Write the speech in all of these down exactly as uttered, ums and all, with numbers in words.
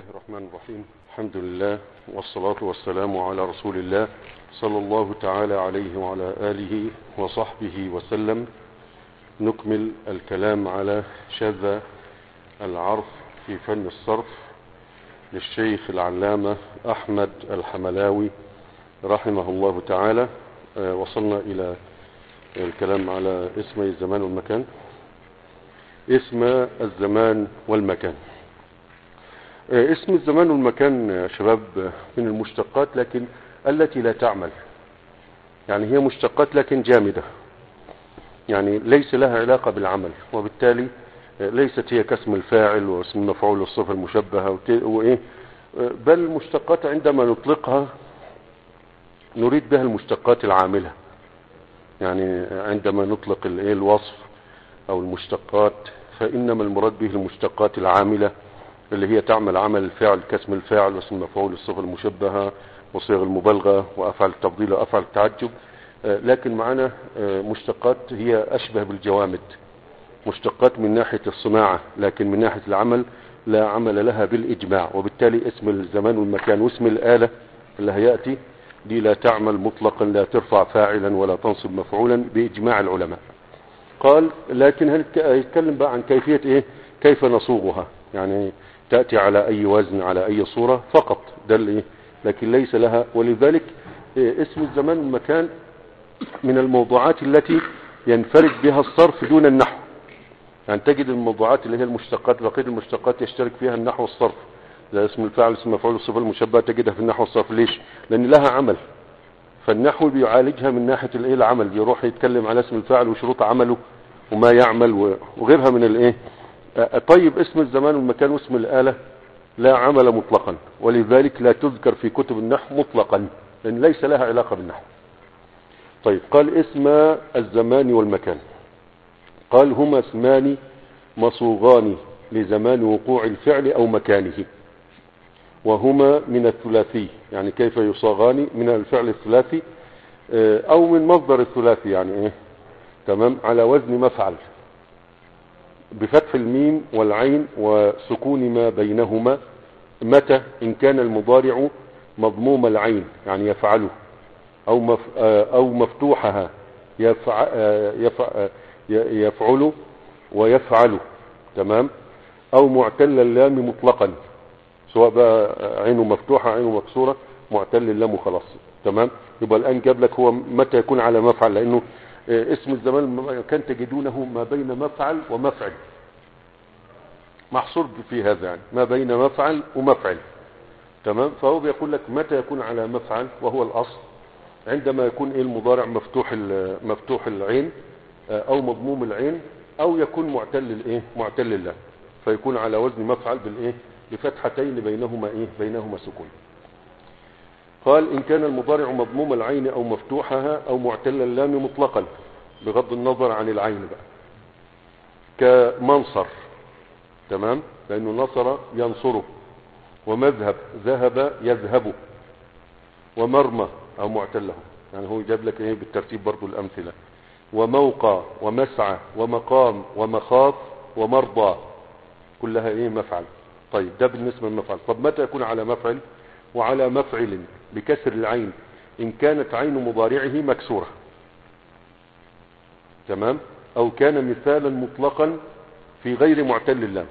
الرحمن الرحيم. الحمد لله والصلاة والسلام على رسول الله صلى الله تعالى عليه وعلى آله وصحبه وسلم. نكمل الكلام على شذا العرف في فن الصرف للشيخ العلامة أحمد الحملاوي رحمه الله تعالى. وصلنا إلى الكلام على اسمي الزمان والمكان. اسم الزمان والمكان. اسم الزمان والمكان يا شباب من المشتقات لكن التي لا تعمل، يعني هي مشتقات لكن جامدة، يعني ليس لها علاقة بالعمل، وبالتالي ليست هي كاسم الفاعل واسم المفعول والصفة المشبهة وإيه، بل المشتقات عندما نطلقها نريد بها المشتقات العاملة. يعني عندما نطلق الوصف أو المشتقات فإنما المراد به المشتقات العاملة اللي هي تعمل عمل الفعل كاسم الفاعل واسم المفعول الصفة المشبهة وصيغ المبالغة وأفعال التفضيل وأفعال التعجب. لكن معنا مشتقات هي أشبه بالجوامد، مشتقات من ناحية الصناعة لكن من ناحية العمل لا عمل لها بالإجماع، وبالتالي اسم الزمان والمكان واسم الآلة اللي هيأتي دي لا تعمل مطلقا، لا ترفع فاعلا ولا تنصب مفعولا بإجماع العلماء. قال لكن هنتكلم بقى عن كيفية ايه، كيف نصوغها، يعني تأتي على أي وزن على أي صورة فقط، ده اللي لكن ليس لها. ولذلك اسم الزمان والمكان من الموضوعات التي ينفرد بها الصرف دون النحو. يعني تجد الموضوعات اللي هي المشتقات، بقية المشتقات يشترك فيها النحو والصرف، زي اسم الفاعل اسم المفعول الصفة المشبهة تجدها في النحو والصرف. ليش؟ لأن لها عمل، فالنحو بيعالجها من ناحية الايه العمل، بيروح يتكلم على اسم الفاعل وشروط عمله وما يعمل وغيرها من الايه. طيب اسم الزمان والمكان واسم الآلة لا عمل مطلقا، ولذلك لا تذكر في كتب النحو مطلقا لأن ليس لها علاقة بالنحو. طيب قال اسم الزمان والمكان، قال هما اسمان مصوغان لزمان وقوع الفعل أو مكانه، وهما من الثلاثي، يعني كيف يصاغان من الفعل الثلاثي أو من مصدر الثلاثي، يعني ايه تمام، على وزن مفعل بفتح الميم والعين وسكون ما بينهما. متى؟ إن كان المضارع مضموم العين يعني يفعله، أو مف أو مفتوحها يفع يفع يفعل ويفعل، تمام، أو معتل اللام مطلقا، سواء بقى عينه مفتوحة عينه مكسورة معتل اللام خلاص، تمام. يبقى الآن جاب لك هو متى يكون على مفعل، لأنه اسم الزمان كان تجدونه ما بين مفعل ومفعل، محصور في هذا، يعني ما بين مفعل ومفعل، تمام. فهو بيقول لك متى يكون على مفعل وهو الأصل، عندما يكون ايه المضارع مفتوح مفتوح العين او مضموم العين، او يكون معتل الايه معتل اللام، فيكون على وزن مفعل بالايه بفتحتين بينهما ايه بينهما سكون. قال ان كان المضارع مضموم العين او مفتوحها او معتل اللام مطلقا بغض النظر عن العين بقى، كمنصر، تمام، لانه نصر ينصره، ومذهب ذهب يذهب، ومرمى او معتله، يعني هو جاب لك ايه بالترتيب برضو الامثله، وموقع ومسعى ومقام ومخاف ومرضى، كلها ايه مفعل. طيب ده بالنسبه للمفعل. طب متى يكون على مفعل؟ وعلى مفعل بكسر العين ان كانت عين مضارعه مكسوره، تمام، او كان مثالا مطلقا في غير معتل اللام،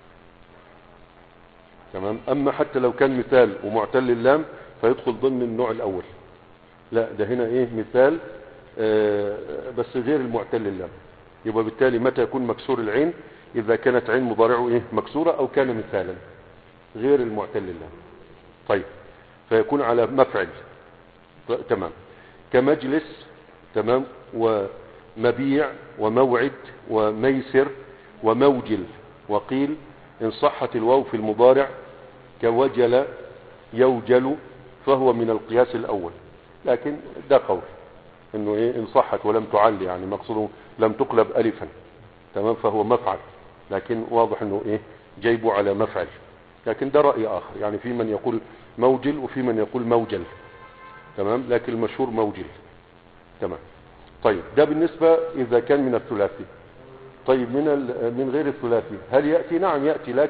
تمام. اما حتى لو كان مثال ومعتل اللام فيدخل ضمن النوع الاول، لا ده هنا ايه مثال آه بس غير المعتل اللام. يبقى بالتالي متى يكون مكسور العين؟ اذا كانت عين مضارعه ايه مكسوره او كان مثالا غير المعتل اللام. طيب فيكون على مفعل، تمام، كمجلس، تمام، ومبيع وموعد وميسر وموجل. وقيل ان صحت الواو في المضارع كوجل يوجل فهو من القياس الاول، لكن ده قول انه ايه ان صحت ولم تعل، يعني مقصوده لم تقلب الفا، تمام، فهو مفعل، لكن واضح انه ايه جايبه على مفعل، لكن ده رأي اخر، يعني في من يقول موجل وفي من يقول موجل، تمام، لكن المشهور موجل، تمام. طيب ده بالنسبة اذا كان من الثلاثي. طيب من من غير الثلاثي هل يأتي؟ نعم يأتي، لكن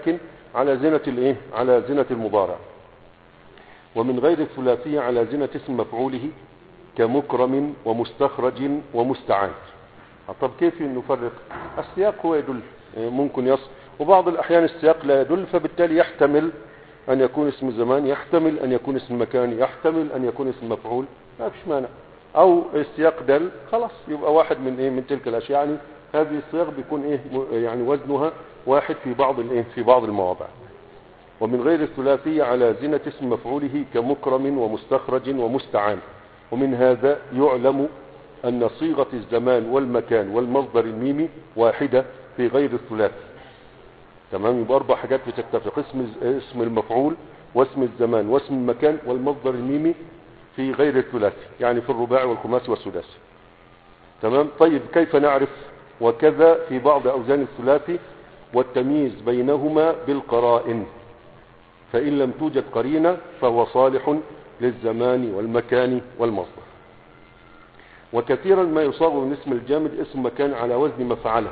على زنة الايه على زنة المضارع. ومن غير الثلاثية على زنة اسم مفعوله كمكرم ومستخرج ومستعان. طب كيف نفرق؟ السياق هو يدل، ممكن يصل، وبعض الأحيان السياق لا يدل، فبالتالي يحتمل أن يكون اسم زمان، يحتمل أن يكون اسم مكان، يحتمل أن يكون اسم مفعول، ما فيش مانع. أو السياق دل، خلاص يبقى واحد من إيه من تلك الأشياء. يعني هذه الصيغ بيكون إيه يعني وزنها واحد في بعض الإيه في بعض المواضع. ومن غير الثلاثية على زنة اسم مفعوله كمكرم ومستخرج ومستعان. ومن هذا يعلم أن صيغة الزمان والمكان والمصدر الميمي واحدة في غير الثلاثي. تمام، يبقى أربع حاجات بتتفق، اسم اسم المفعول واسم الزمان واسم المكان والمصدر الميمي في غير الثلاثي، يعني في الرباعي والخماسي والسداسي. تمام. طيب كيف نعرف؟ وكذا في بعض أوزان الثلاثي، والتمييز بينهما بالقرائن، فإن لم توجد قرينة فهو صالح للزمان والمكان والمصدر. وكثيرا ما يصاغ من اسم الجامد اسم مكان على وزن مفعله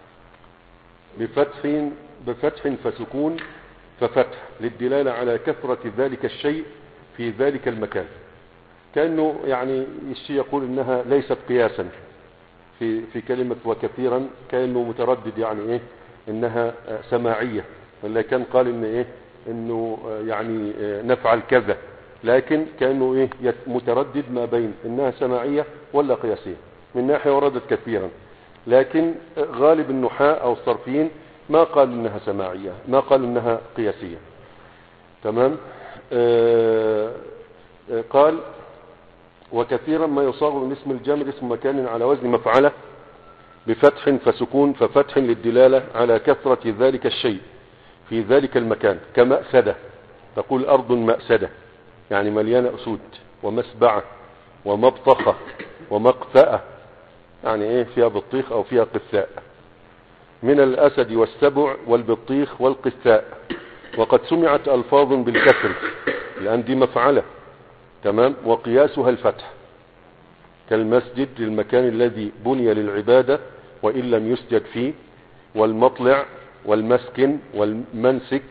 بفتح بفتح فسكون ففتح للدلالة على كثرة ذلك الشيء في ذلك المكان. كأنه يعني الشيء يقول إنها ليست قياسا في في كلمة وكثيرا، كأنه متردد يعني إيه إنها سماعية، ولا كان قال إن إيه إنه يعني نفعل كذا، لكن كأنه إيه متردد ما بين إنها سماعية ولا قياسية. من ناحية وردت كثيرا، لكن غالب النحاة أو الصرفيين ما قال إنها سماعية، ما قال إنها قياسية. تمام. آه آه قال وكثيرا ما يصاغ من اسم الجامد اسم مكان على وزن مفعله بفتح فسكون ففتح للدلالة على كثرة ذلك الشيء في ذلك المكان، كمأسدة، تقول أرض مأسدة يعني مليانة أسود، ومسبعة ومبطخة ومقفأة يعني إيه فيها بطيخ أو فيها قثاء، من الأسد والسبع والبطيخ والقثاء. وقد سمعت ألفاظ بالكسر لأن دي مفعلة. تمام. وقياسها الفتح، كالمسجد للمكان الذي بني للعبادة وإن لم يسجد فيه، والمطلع والمسكن والمنسك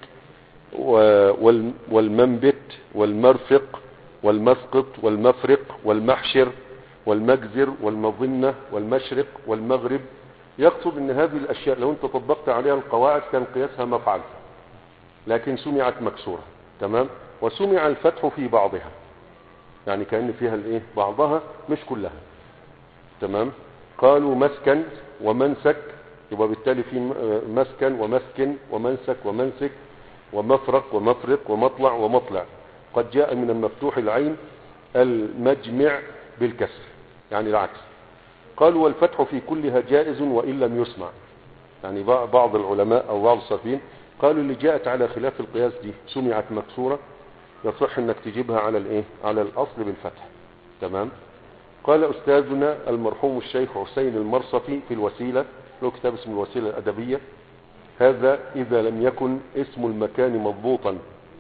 والمنبت والمرفق والمسقط والمفرق والمحشر والمجزر والمظنة والمشرق والمغرب. يقصد ان هذه الاشياء لو انت طبقت عليها القواعد كان قياسها مفعل، لكن سمعت مكسورة. تمام. وسمع الفتح في بعضها، يعني كأن فيها الايه بعضها مش كلها. تمام. قالوا مسكن ومنسك، يبقى بالتالي في مسكن ومسكن ومنسك ومنسك ومفرق ومفرق ومطلع ومطلع. قد جاء من المفتوح العين المجمع بالكسر، يعني العكس. قالوا والفتح في كلها جائز وإن لم يسمع، يعني بعض العلماء أو بعض الصرفيين قالوا اللي جاءت على خلاف القياس دي سمعت مكسورة يصح انك تجيبها على الايه على الاصل بالفتح. تمام. قال استاذنا المرحوم الشيخ حسين المرصفي في الوسيلة، له كتاب اسمه الوسيلة الأدبية: هذا إذا لم يكن اسم المكان مضبوطا،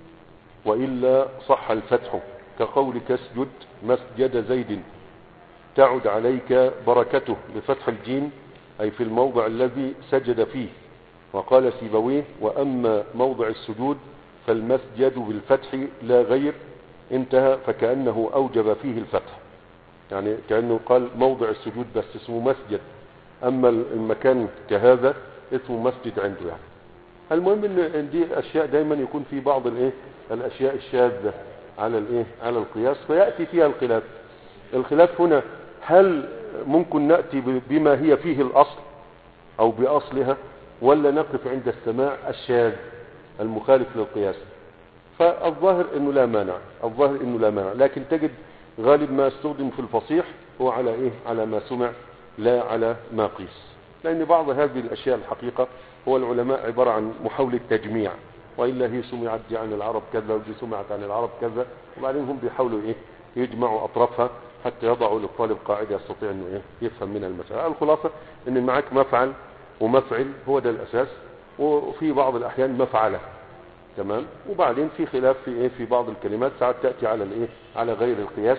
وإلا صح الفتح، كقولك اسجد مسجد زيد، تعد عليك بركته بفتح الجيم، أي في الموضع الذي سجد فيه. وقال سيبويه: وأما موضع السجود فالمسجد بالفتح لا غير، انتهى، فكأنه أوجب فيه الفتح، يعني كأنه قال موضع السجود بس اسمه مسجد، أما المكان كهذا اسمه مسجد عنده. يعني المهم ان دي اشياء دايما يكون في بعض الايه الاشياء الشاذة على الايه على القياس فيأتي فيها الخلاف. الخلاف هنا هل ممكن نأتي بما هي فيه الأصل أو بأصلها، ولا نقف عند السماع الشاذ المخالف للقياس؟ فالظاهر انه لا مانع، الظاهر انه لا مانع، لكن تجد غالب ما استخدم في الفصيح هو على ايه على ما سمع لا على ما قيس، لان بعض هذه الاشياء الحقيقة هو العلماء عبارة عن محاولة تجميع، وإلا هي سمعت دي عن العرب كذا ودي سمعت عن العرب كذا، وبعدين هم بيحاولوا ايه يجمعوا اطرافها حتى يضعوا للطالب قاعدة يستطيع انه ايه يفهم منها المسألة. الخلاصة ان معك مفعل ومفعل هو ده الاساس، وفي بعض الاحيان مفعلة. تمام. وبعدين في خلاف في ايه في بعض الكلمات ساعات تأتي على الايه على غير القياس،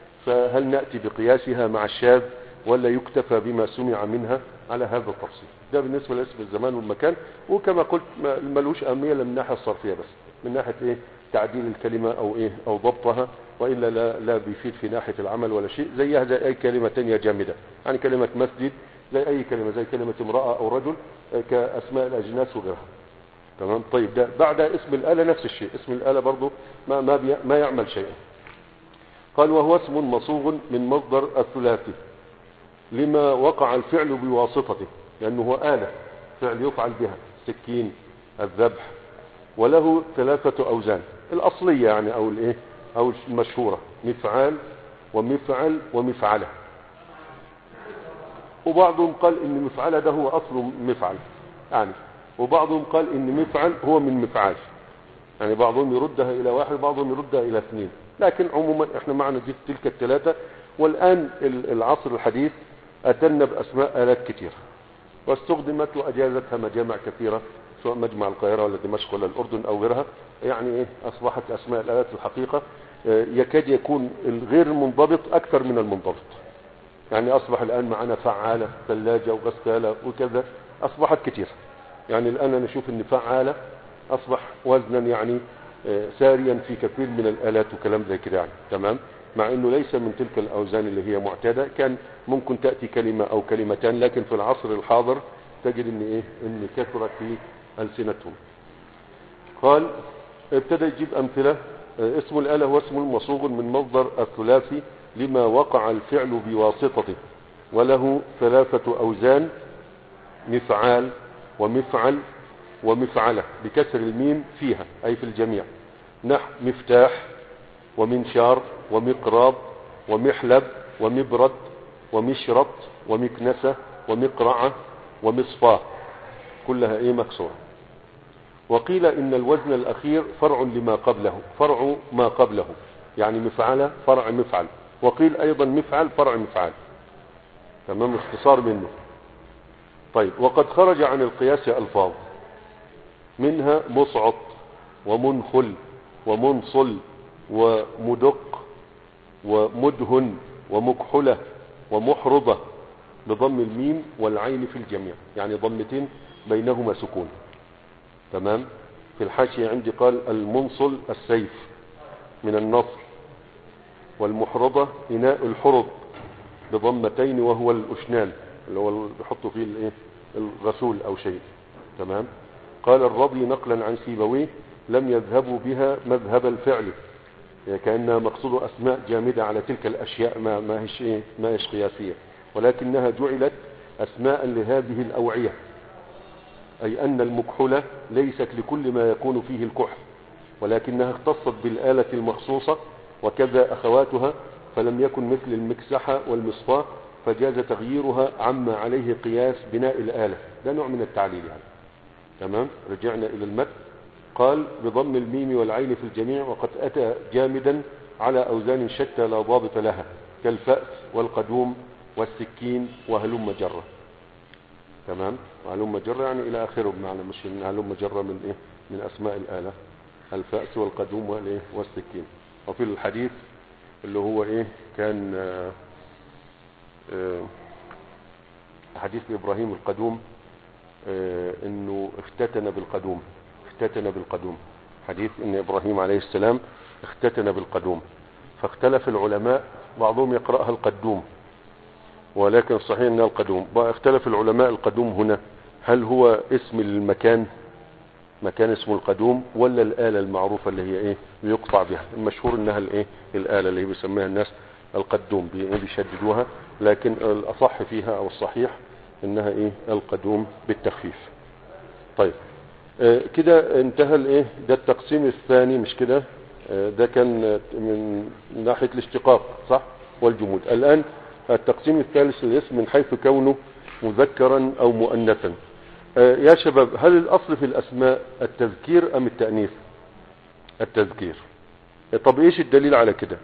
فهل نأتي بقياسها مع الشاذ ولا يكتفى بما سمع منها؟ على هذا التفصيل ده بالنسبة لاسم الزمان والمكان. وكما قلت ملوش أهمية من الناحية الصرفية بس، من ناحية ايه تعديل الكلمة او ايه او ضبطها، وإلا لا, لا بيفيد في ناحية العمل ولا شيء. زيها زي اي كلمة تانية جامدة، يعني كلمة مسجد زي اي كلمة، زي كلمة امرأة او رجل كأسماء الأجناس وغيرها. تمام. طيب ده بعد اسم الآلة نفس الشيء، اسم الآلة برضو ما, ما, بي ما يعمل شيء. قال وهو اسم مصوغ من مصدر الثلاثي لما وقع الفعل بواسطته، لأنه هو آلة فعل يفعل بها، سكين، الذبح، وله ثلاثة أوزان الأصلية يعني أو الإيه أو المشهورة، مفعال ومفعل ومفعلة. وبعضهم قال إن مفعلة ده هو أصل مفعل يعني، وبعضهم قال إن مفعل هو من مفعال يعني، بعضهم يردها إلى واحد وبعضهم يردها إلى اثنين، لكن عموما احنا معنا دي تلك الثلاثة. والآن العصر الحديث أتنا بأسماء آلات كثيرة واستخدمت وأجازتها مجامع كثيرة، سواء مجمع القاهرة ولا دمشق ولا الأردن أو غيرها. يعني إيه أصبحت أسماء الآلات الحقيقة يكاد يكون الغير المنضبط أكثر من المنضبط. يعني أصبح الآن معنا فعالة، ثلاجة وغسالة وكذا، أصبحت كثير. يعني الآن نشوف أن فعالة أصبح وزنا يعني ساريا في كثير من الآلات وكلام زي كده يعني. تمام. مع أنه ليس من تلك الأوزان اللي هي معتادة، كان ممكن تأتي كلمة أو كلمتان، لكن في العصر الحاضر تجد أن إيه أن كثرت في ألسنتهم. قال ابتدى يجيب أمثلة. اسم الآلة هو اسم مصوغ من مصدر الثلاثي لما وقع الفعل بواسطته، وله ثلاثة أوزان، مفعال ومفعل ومفعلة بكسر الميم فيها أي في الجميع، نحو مفتاح ومنشار ومقراض ومحلب ومبرد ومشرط ومكنسة ومقرعة ومصفاة، كلها ايه مكسورة. وقيل ان الوزن الاخير فرع لما قبله، فرع ما قبله، يعني مفعلة فرع مفعل، وقيل ايضا مفعل فرع مفعل. تمام، اختصار منه. طيب، وقد خرج عن القياس الفاظ، منها مصعط ومنخل ومنصل ومدق ومدهن ومكحلة ومحرضة بضم الميم والعين في الجميع، يعني ضمتين بينهما سكون. تمام. في الحاشية عندي قال المنصل السيف من النصر، والمحرضة إناء الحرض بضمتين وهو الأشنان اللي هو اللي بيحطوا فيه الايه الغسول أو شيء. تمام. قال الرضي نقلا عن سيبويه لم يذهبوا بها مذهب الفعل، يعني كأنها مقصود أسماء جامدة على تلك الأشياء ما ما هيش إيه ما هيش قياسية، ولكنها جعلت أسماء لهذه الأوعية، أي أن المكحلة ليست لكل ما يكون فيه الكحل، ولكنها اختصت بالآلة المخصوصة، وكذا أخواتها، فلم يكن مثل المكسحة والمصفاة، فجاز تغييرها عما عليه قياس بناء الآلة. ده نوع من التعليل يعني. تمام. رجعنا إلى المتن. قال بضم الميم والعين في الجميع، وقد أتى جامدا على أوزان شتى لا ضابط لها، كالفأس والقدوم والسكين وهلم جرة. تمام. وهلم جرة يعني إلى آخره، بمعنى مش إن هلم جرة من إيه من أسماء الآلة، الفأس والقدوم والإيه والسكين. وفي الحديث اللي هو إيه كان آآ آآ حديث إبراهيم القدوم، إنه اختتن بالقدوم، اختتن بالقدوم، حديث ان ابراهيم عليه السلام اختتن بالقدوم. فاختلف العلماء، بعضهم يقرأها القدوم ولكن صحيح انها القدوم. اختلف العلماء القدوم هنا هل هو اسم المكان، مكان اسمه القدوم، ولا الآلة المعروفة اللي هي ايه يقطع بها. المشهور انها الايه الآلة اللي هي بيسميها الناس القدوم، بيشددوها، لكن الاصح فيها او الصحيح انها ايه القدوم بالتخفيف. طيب آه كده انتهى الايه ده التقسيم الثاني، مش كده؟ آه ده كان من ناحية الاشتقاق صح والجمود. الان التقسيم الثالث الاسم من حيث كونه مذكرا او مؤنثا. آه يا شباب، هل الاصل في الاسماء التذكير ام التأنيث؟ التذكير. طب ايش الدليل على كده؟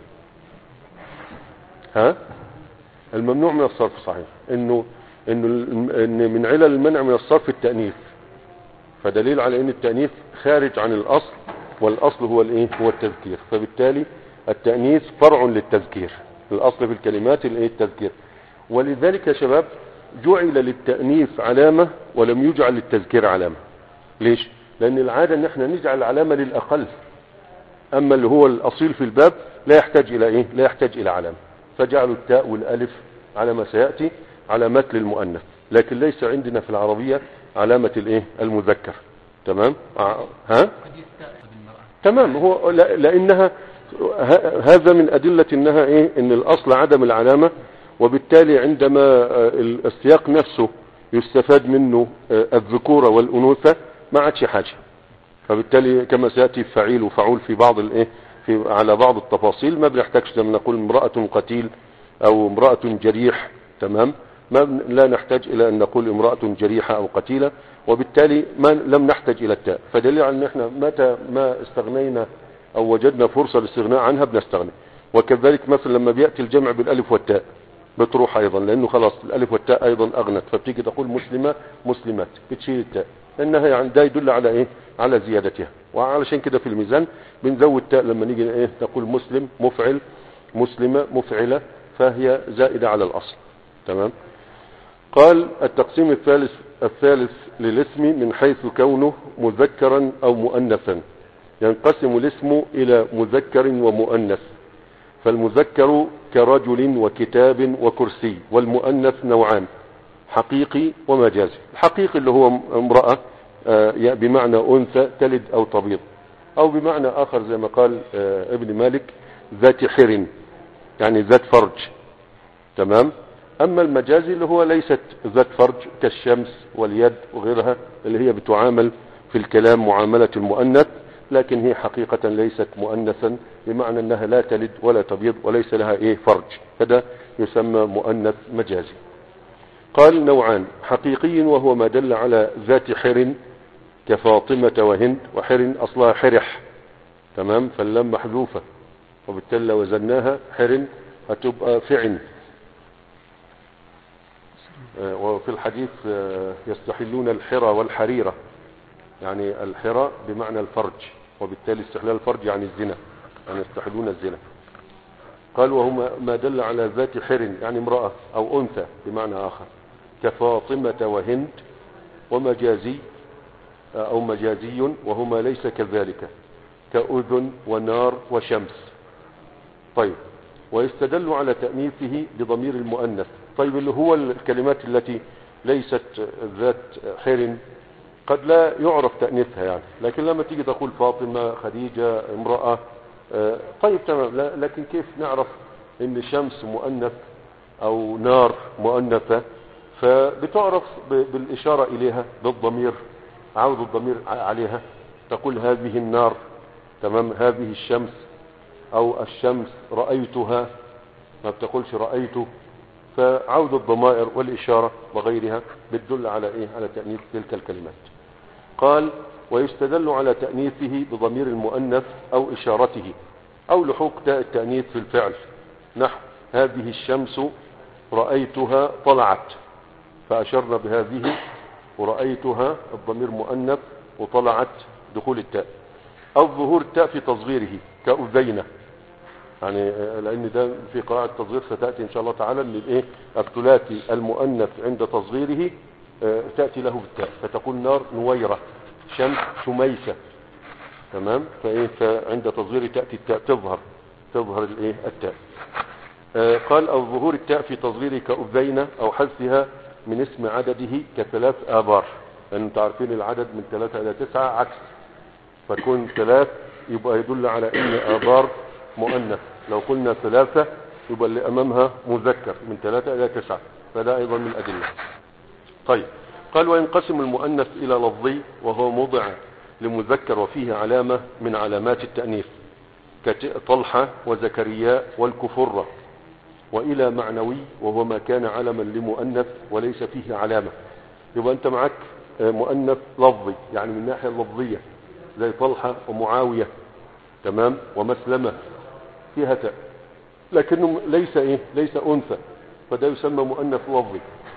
ها الممنوع من الصرف، صحيح انه انه ان من علل المنع من الصرف التأنيث، فدليل على ان التأنيث خارج عن الاصل، والاصل هو الايه هو التذكير، فبالتالي التأنيث فرع للتذكير، الاصل في الكلمات الايه التذكير. ولذلك يا شباب جعل للتأنيث علامة ولم يجعل للتذكير علامة. ليش؟ لأن العادة ان احنا نجعل علامة للأقل، اما اللي هو الأصيل في الباب لا يحتاج الى ايه؟ لا يحتاج الى علامة، فجعلوا التاء والالف على ما سيأتي علامات للمؤنث، لكن ليس عندنا في العربية علامة الايه؟ المذكر. تمام؟ ها؟ تمام. هو لانها هذا من ادلة انها ايه؟ ان الاصل عدم العلامة، وبالتالي عندما السياق نفسه يستفاد منه الذكورة والانوثة ما عادش حاجة، فبالتالي كما سيأتي فعيل وفعول في بعض الايه في على بعض التفاصيل ما بنحتاجش لما نقول امرأة قتيل او امرأة جريح. تمام؟ ما لا نحتاج الى ان نقول امرأة جريحة او قتيلة، وبالتالي ما لم نحتاج الى التاء، فدليل على ان احنا متى ما استغنينا او وجدنا فرصة للاستغناء عنها بنستغني. وكذلك مثلا لما بيأتي الجمع بالالف والتاء بتروح ايضا، لانه خلاص الالف والتاء ايضا اغنت، فبتيجي تقول مسلمة مسلمات بتشيل التاء، انها يعني ده يدل على ايه؟ على زيادتها. وعلشان كده في الميزان بنزود تاء لما نيجي ايه؟ نقول مسلم مفعل، مسلمة مفعلة، فهي زائدة على الاصل. تمام؟ قال التقسيم الثالث الثالث للاسم من حيث كونه مذكرا او مؤنثا. ينقسم الاسم الى مذكر ومؤنث، فالمذكر كرجل وكتاب وكرسي، والمؤنث نوعان: حقيقي ومجازي. الحقيقي اللي هو امرأة بمعنى انثى تلد او تبيض، او بمعنى اخر زي ما قال ابن مالك ذات حر يعني ذات فرج. تمام؟ اما المجازي اللي هو ليست ذات فرج كالشمس واليد وغيرها اللي هي بتعامل في الكلام معاملة المؤنث، لكن هي حقيقة ليست مؤنثا، بمعنى انها لا تلد ولا تبيض وليس لها ايه؟ فرج، هذا يسمى مؤنث مجازي. قال نوعان: حقيقي وهو ما دل على ذات حر كفاطمة وهند، وحر اصلها حرح. تمام؟ فاللام محذوفة، وبالتالي لو وزناها حر هتبقى فعن. وفي الحديث يستحلون الحرى والحريرة، يعني الحرى بمعنى الفرج، وبالتالي استحلال الفرج يعني الزنا، يعني يستحلون الزنا. قال وهما ما دل على ذات حر يعني امرأة او انثى بمعنى اخر، كفاطمة وهند. ومجازي او مجازي وهما ليس كذلك، كأذن ونار وشمس. طيب، ويستدل على تأنيثه بضمير المؤنث. طيب، اللي هو الكلمات التي ليست ذات حر قد لا يعرف تأنيثها يعني، لكن لما تيجي تقول فاطمة، خديجة، امرأة، آه طيب تمام، لكن كيف نعرف ان شمس مؤنث او نار مؤنثة؟ فبتعرف بالاشارة اليها بالضمير، عود الضمير عليها، تقول هذه النار. تمام؟ هذه الشمس، او الشمس رأيتها، ما بتقولش رأيته. فعود الضمائر والاشارة وغيرها بتدل على ايه؟ على تأنيث تلك الكلمات. قال ويستدل على تأنيثه بضمير المؤنث او اشارته او لحوق تاء التأنيث في الفعل، نحو هذه الشمس رأيتها طلعت، فاشرنا بهذه، ورأيتها الضمير مؤنث، وطلعت دخول التاء. او ظهور التاء في تصغيره كأذينة، يعني لان ده في قراءة تصغير ستأتي ان شاء الله تعالى للايه؟ الثلاثي المؤنث عند تصغيره تأتي له بالتاء، فتقول نار نويرة، شمس شميسة. تمام؟ فايه؟ فعند تصغير تأتي التاء تظهر تظهر الايه؟ التاء. آه قال او ظهور التاء في تصغيره كأذينة، او حذفها من اسم عدده كثلاث آبار، لان انتم عارفين العدد من ثلاثة الى تسعة عكس، فكون ثلاث يبقى يدل على ان آبار مؤنث، لو قلنا ثلاثة يبقى اللي امامها مذكر من ثلاثة الى تسعة، فده ايضا من الادله. طيب، قال وينقسم المؤنث الى لفظي وهو موضع لمذكر وفيه علامة من علامات التأنيث كطلحة وزكريا والكفرة، والى معنوي وهو ما كان علما لمؤنث وليس فيه علامة. يبقى انت معك مؤنث لفظي يعني من الناحية اللفظية زي طلحة ومعاوية، تمام، ومسلمة فيها تاء، لكنه ليس ايه؟ ليس انثى، فده يسمى مؤنث لفظي.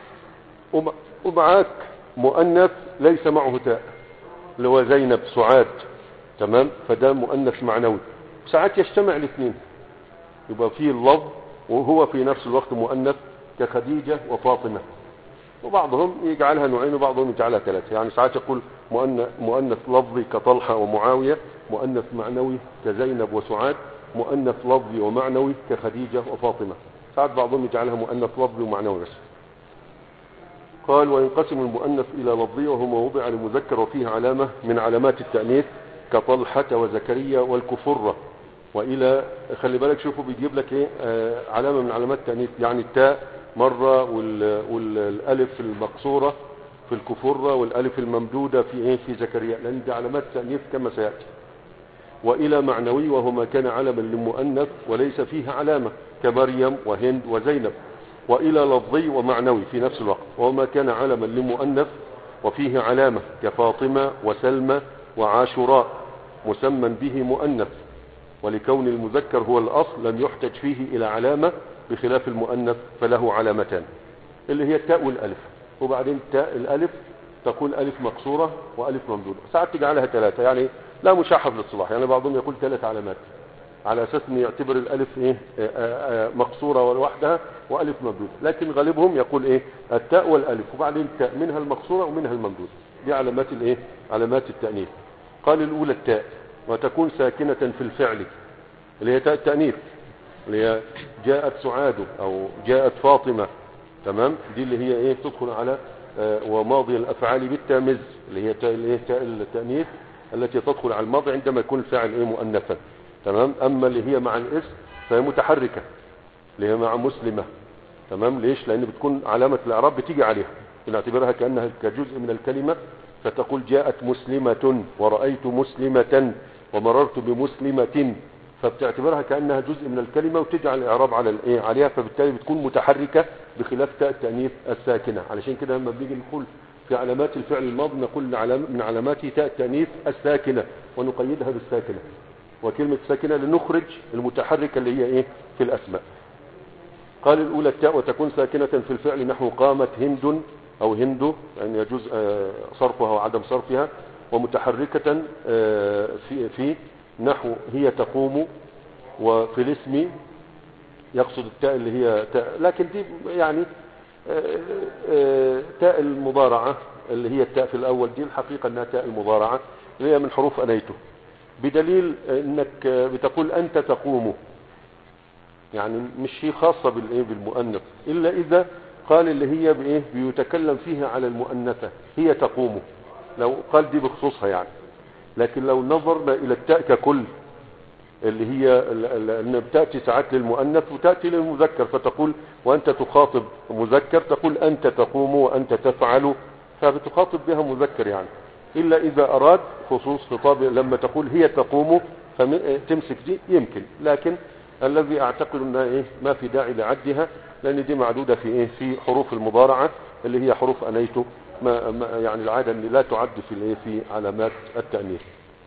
ومعاك مؤنث ليس معه تاء اللي هو زينب، سعاد، تمام، فده مؤنث معنوي. ساعات يجتمع الاثنين، يبقى فيه اللفظ وهو في نفس الوقت مؤنث كخديجة وفاطمة، وبعضهم يجعلها نوعين وبعضهم يجعلها ثلاثة. يعني ساعات يقول مؤنث, مؤنث لفظي كطلحة ومعاوية، مؤنث معنوي كزينب وسعاد، مؤنث لفظي ومعنوي كخديجة وفاطمة. ساعات بعضهم يجعلها مؤنث لفظي ومعنوي بس. قال وينقسم المؤنث إلى لفظي وهو ما وضع لمذكر وفيه علامة من علامات التأنيث كطلحة وزكريا والكفرة. وإلى خلي بالك شوفوا بيجيب لك إيه آه علامة من علامات التأنيث، يعني التاء مرة والألف المقصورة في الكفرة والألف الممدودة في إيه في زكريا، لأن دي علامات التأنيث كما سيأتي. وإلى معنوي وهو ما كان علما للمؤنث وليس فيه علامة كمريم وهند وزينب. وإلى لفظي ومعنوي في نفس الوقت وهو ما كان علما للمؤنث وفيه علامة كفاطمة وسلمى وعاشوراء مسمى به مؤنث، ولكون المذكر هو الأصل لم يحتج فيه إلى علامة بخلاف المؤنث فله علامتان اللي هي التاء والألف. وبعدين التاء الألف تقول ألف مقصورة وألف ممدودة، ساعات تجعلها ثلاثة، يعني لا مشاحة في الاصطلاح. يعني بعضهم يقول ثلاث علامات على أساس أن يعتبر الألف إيه آآ آآ مقصورة لوحدها وألف ممدودة، لكن غالبهم يقول إيه التاء والألف وبعدين التاء منها المقصورة ومنها الممدودة. دي علامات الإيه علامات التأنيث. قال الأولى التاء وتكون ساكنة في الفعل اللي هي تاء التأنيث اللي هي جاءت سعاد أو جاءت فاطمة، تمام. دي اللي هي إيه تدخل على آه وماضي الأفعال بالتامز اللي هي تاء الإيه تاء التأنيث التي تدخل على الماضي عندما يكون الفاعل إيه مؤنثا، تمام. أما اللي هي مع الاسم فهي متحركة اللي هي مع مسلمة، تمام. ليش؟ لأن بتكون علامة الإعراب بتيجي عليها، بنعتبرها كأنها كجزء من الكلمة، فتقول جاءت مسلمة ورأيت مسلمة ومررت بمسلمة، فبتعتبرها كأنها جزء من الكلمة وتجعل الإعراب على الإيه عليها، فبالتالي بتكون متحركة بخلاف تاء التأنيث الساكنة. علشان كده لما بنيجي نقول في علامات الفعل الماضي نقول من علاماته تاء التأنيث الساكنة ونقيدها بالساكنة، وكلمة ساكنة لنخرج المتحركة اللي هي إيه في الأسماء. قال الأولى التاء وتكون ساكنة في الفعل نحو قامت هند أو هند، يعني يجوز صرفها وعدم صرفها، ومتحركة في في نحو هي تقوم. وفي الاسم يقصد التاء اللي هي تاء، لكن دي يعني تاء المضارعة اللي هي التاء في الأول، دي الحقيقة أنها تاء المضارعة اللي هي من حروف أنيته، بدليل أنك بتقول أنت تقوم، يعني مش هي خاصة بالإيه بالمؤنث إلا إذا قال اللي هي بإيه بيتكلم فيها على المؤنثة هي تقوم، لو قال دي بخصوصها يعني. لكن لو نظرنا إلى التاء ككل اللي هي أن بتأتي ساعات للمؤنث وتأتي للمذكر، فتقول وأنت تخاطب مذكر تقول أنت تقوم وأنت تفعل، فبتخاطب بها مذكر يعني، إلا إذا أراد خصوص خطاب لما تقول هي تقوم فتمسك دي يمكن، لكن الذي أعتقد أنها إيه ما في داعي لعدها، لأن دي معدودة في إيه في حروف المضارعة اللي هي حروف أنيته، ما ما يعني العادة اللي لا تعد في الإيه في علامات التأنيث.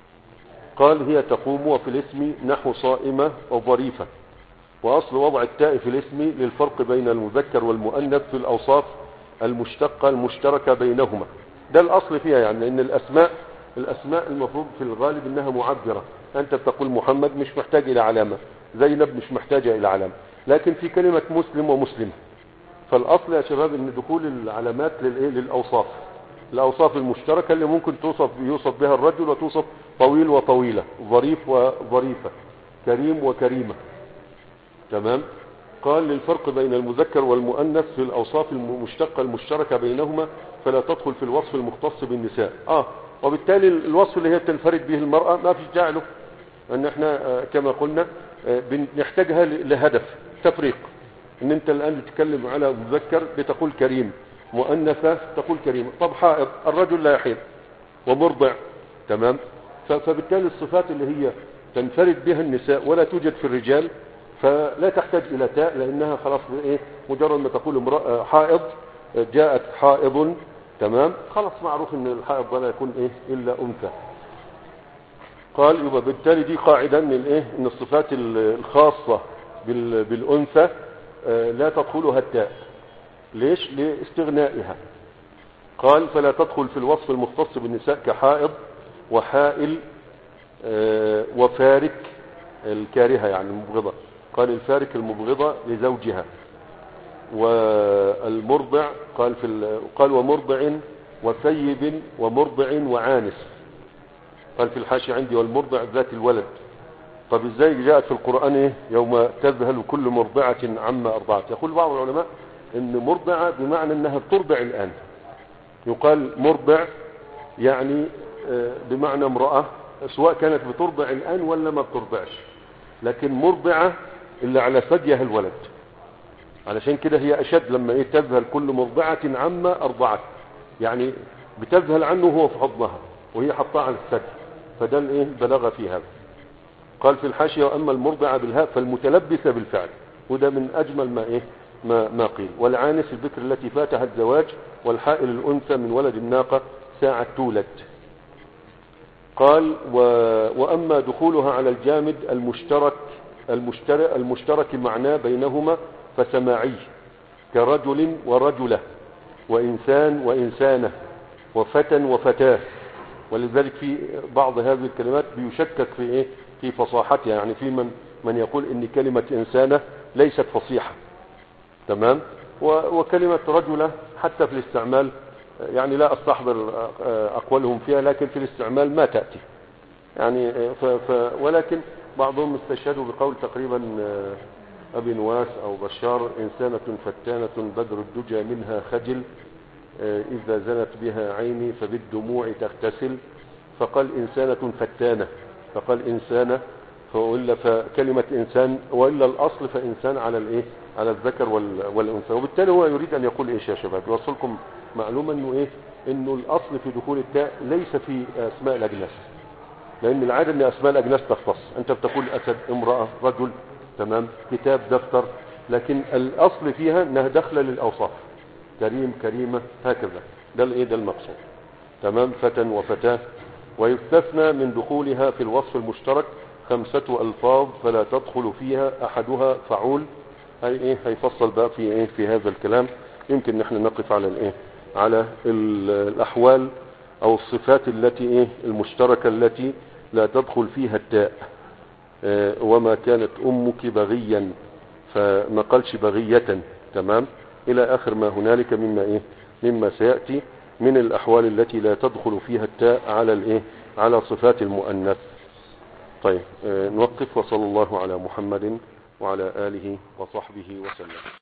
قال هي تقوم. وفي الاسم نحو صائمة وظريفة. وأصل وضع التاء في الاسم للفرق بين المذكر والمؤنث في الأوصاف المشتقة المشتركة بينهما، ده الأصل فيها، يعني لأن الأسماء الأسماء المفروض في الغالب أنها معبرة. أنت بتقول محمد مش محتاج إلى علامة، زينب مش محتاجة إلى علامة، لكن في كلمة مسلم ومسلم فالأصل يا شباب أن دخول العلامات للإيه للأوصاف، الأوصاف المشتركة اللي ممكن توصف يوصف بها الرجل وتوصف طويل وطويلة، ظريف وظريفة، كريم وكريمة، تمام. قال للفرق بين المذكر والمؤنث في الأوصاف المشتقة المشتركة بينهما فلا تدخل في الوصف المختص بالنساء. آه وبالتالي الوصف اللي هي تنفرد به المرأة ما فيش جعله، أن احنا آه كما قلنا آه بنحتاجها لهدف تفريق. ان انت الآن تتكلم على مذكر بتقول كريم، مؤنثة تقول كريمة. طب حائض الرجل لا يحيض، ومرضع، تمام. فبالتالي الصفات اللي هي تنفرد بها النساء ولا توجد في الرجال فلا تحتاج إلى تاء، لأنها خلاص إيه مجرد ما تقول امرأة حائض جاءت حائض، تمام، خلاص معروف ان الحائض ولا يكون إيه إلا أنثى. قال يبقى بالتالي دي قاعدة ان الايه ان الصفات الخاصة بالأنثى لا تدخلها التاء. ليش؟ لاستغنائها. قال فلا تدخل في الوصف المختص بالنساء كحائض وحائل وفارك الكارهة يعني المبغضة. قال الفارك المبغضة لزوجها. والمرضع قال في قال ومرضع وثيب ومرضع وعانس، قال في الحاشية عندي والمرضع ذات الولد. طب ازاي جاءت في القرآن ايه يوم تذهل كل مرضعة عما ارضعت؟ يقول بعض العلماء ان مرضعة بمعنى انها بترضع الان، يقال مرضع يعني بمعنى امرأة سواء كانت بترضع الان ولا ما بترضعش، لكن مرضعة اللي على ثديها الولد، علشان كده هي اشد لما ايه تذهل كل مرضعة عما ارضعت، يعني بتذهل عنه وهو في حضنها وهي حطاه على الثدي، فده الايه البلاغة في هذا. قال في الحاشية واما المرضعة بالهاء فالمتلبسة بالفعل، وده من اجمل ما ايه ما, ما قيل. والعانس البكر التي فاتها الزواج، والحائل الانثى من ولد الناقة ساعة تولد. قال و... واما دخولها على الجامد المشترك المشترك, المشترك معناه بينهما فسماعي، كرجل ورجلة وإنسان وإنسانة وفتى وفتاة. ولذلك في بعض هذه الكلمات بيشكك في إيه في فصاحتها، يعني في من من يقول إن كلمة إنسانة ليست فصيحة، تمام، وكلمة رجلة حتى في الاستعمال يعني لا أستحضر أقوالهم فيها، لكن في الاستعمال ما تأتي يعني ف ف ولكن بعضهم استشهدوا بقول تقريبا أبي نواس أو بشار إنسانة فتانة بدر الدجى منها خجل، إذا زنت بها عيني فبالدموع تغتسل، فقال إنسانة فتانة، فقال إنسانة، فإلا فكلمة إنسان وإلا الأصل فإنسان على الإيه على الذكر والأنثى. وبالتالي هو يريد أن يقول إيش يا شباب؟ يوصلكم معلومة إنه إيه إنه الأصل في دخول التاء ليس في أسماء الأجناس، لأن العادة أن أسماء الأجناس تختص، أنت بتقول أسد، امرأة، رجل، تمام، كتاب، دفتر، لكن الأصل فيها أنها داخله للأوصاف، كريم، كريمة، هكذا، ده الإيه ده المقصود، تمام، فتى وفتاة. ويستثنى من دخولها في الوصف المشترك خمسة ألفاظ فلا تدخل فيها أحدها فعول، هي إيه هيفصل بقى في إيه في هذا الكلام. يمكن نحن نقف على الإيه على الأحوال أو الصفات التي إيه المشتركة التي لا تدخل فيها التاء. اه وما كانت أمك بغيا، فما قالش بغية، تمام، إلى آخر ما هنالك مما إيه مما سيأتي من الأحوال التي لا تدخل فيها التاء على الإيه على صفات المؤنث. طيب اه نوقف، وصلى الله على محمد وعلى آله وصحبه وسلم.